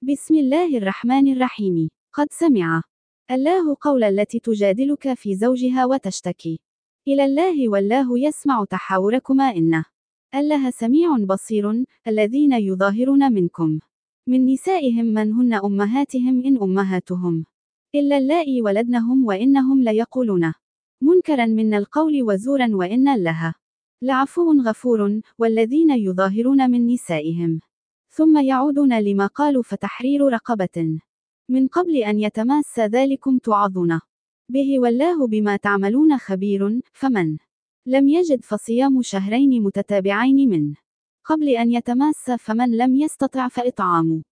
بسم الله الرحمن الرحيم. قد سمع الله قول التي تجادلك في زوجها وتشتكي إلى الله والله يسمع تحاوركما إنه الله سميع بصير. الذين يظاهرون منكم من نسائهم من هن أمهاتهم إن أمهاتهم إلا اللائي ولدنهم وإنهم ليقولون منكرا من القول وزورا وإن الله لعفو غفور. والذين يظاهرون من نسائهم ثم يعودون لما قالوا فتحرير رقبة من قبل أن يتماس ذلكم توعظون به والله بما تعملون خبير. فمن لم يجد فصيام شهرين متتابعين من قبل أن يتماس. فمن لم يستطع فإطعام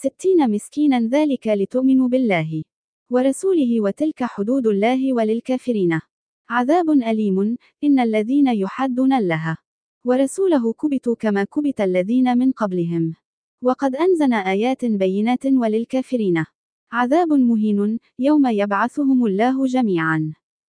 60 مسكينا ذلك لتؤمنوا بالله ورسوله وتلك حدود الله وللكافرين عذاب أليم. إن الذين يحادون الله ورسوله كبتوا كما كبت الذين من قبلهم وقد أنزل آيات بينات وللكافرين عذاب مهين. يوم يبعثهم الله جميعا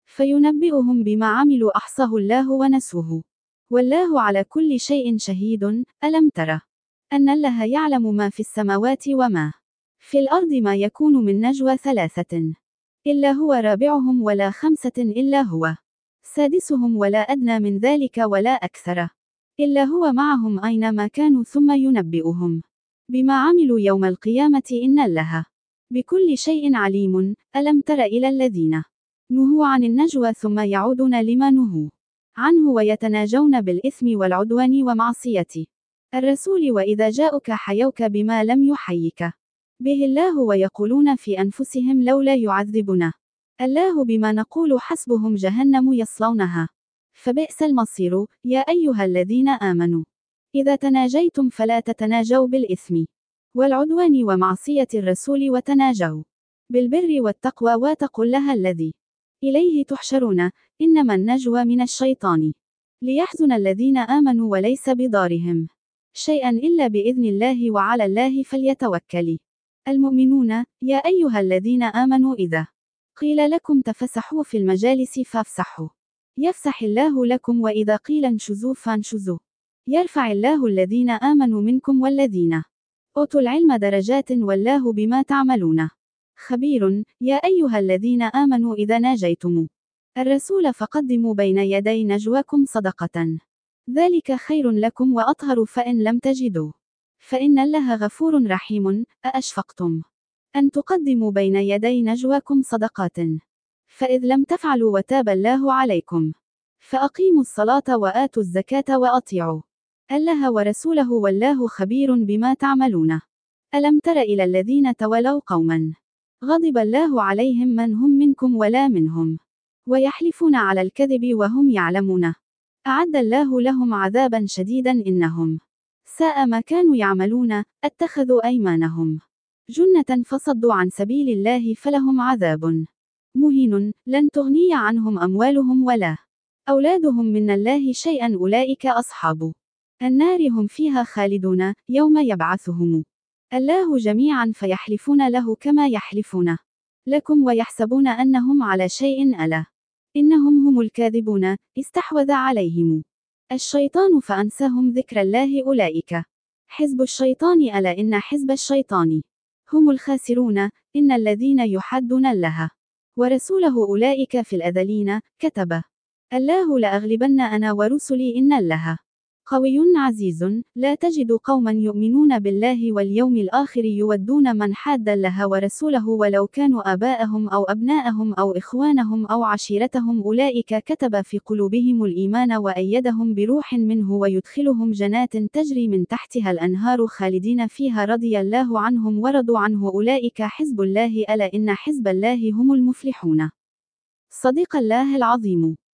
فينبئهم بما عملوا أحصاه الله ونسوه والله على كل شيء شهيد. ألم تر أن الله يعلم ما في السماوات وما في الأرض ما يكون من نجوى 3 إلا هو رابعهم ولا 5 إلا هو سادسهم ولا أدنى من ذلك ولا أكثر إلا هو معهم أينما كانوا ثم ينبئهم بما عملوا يوم القيامة إن الله بكل شيء عليم. ألم تر إلى الذين نهوا عن النجوى ثم يعودون لما نهوا عنه ويتناجون بالإثم والعدوان ومعصية الرسول وإذا جاءك حيوك بما لم يحيك به الله ويقولون في أنفسهم لولا يعذبنا الله بما نقول حسبهم جهنم يصلونها فبئس المصير. يا أيها الذين آمنوا إذا تناجيتم فلا تتناجوا بالإثم والعدوان ومعصية الرسول وتناجوا بالبر والتقوى واتقوا الله الذي إليه تحشرون. إنما النجوى من الشيطان ليحزن الذين آمنوا وليس بضارهم شيئا إلا بإذن الله وعلى الله فليتوكل المؤمنون. يا أيها الذين آمنوا إذا قيل لكم تفسحوا في المجالس فافسحوا يفسح الله لكم وإذا قيل انشزوا فانشزوا يرفع الله الذين آمنوا منكم والذين أوتوا العلم درجات والله بما تعملون خبير. يا أيها الذين آمنوا إذا ناجيتم الرسول فقدموا بين يدي نجواكم صدقة ذلك خير لكم وأطهر فإن لم تجدوا فإن الله غفور رحيم. أأشفقتم أن تقدموا بين يدي نجواكم صدقات فإذ لم تفعلوا وتاب الله عليكم فأقيموا الصلاة وآتوا الزكاة وأطيعوا الله ورسوله والله خبير بما تعملون. ألم تر إلى الذين تولوا قوما غضب الله عليهم من هم منكم ولا منهم ويحلفون على الكذب وهم يعلمون أعد الله لهم عذابا شديدا إنهم ساء ما كانوا يعملون. اتخذوا أيمانهم جنة فصدوا عن سبيل الله فلهم عذاب مهين. لن تغني عنهم أموالهم ولا أولادهم من الله شيئا أولئك أصحاب النار هم فيها خالدون. يوم يبعثهم الله جميعا فيحلفون له كما يحلفون لكم ويحسبون أنهم على شيء ألا إنهم هم الكاذبون. استحوذ عليهم الشيطان فأنساهم ذكر الله أولئك حزب الشيطان ألا إن حزب الشيطان هم الخاسرون. إن الذين يحادون الله ورسوله أولئك في الأذلين. كتب الله لأغلبن أنا ورسلي إن الله قوي عزيز. لا تجد قوما يؤمنون بالله واليوم الآخر يودون من حاد الله ورسوله ولو كانوا آباءهم أو أبناءهم أو إخوانهم أو عشيرتهم أولئك كتب في قلوبهم الإيمان وأيدهم بروح منه ويدخلهم جنات تجري من تحتها الأنهار خالدين فيها رضي الله عنهم ورضوا عنه أولئك حزب الله ألا إن حزب الله هم المفلحون. صدق الله العظيم.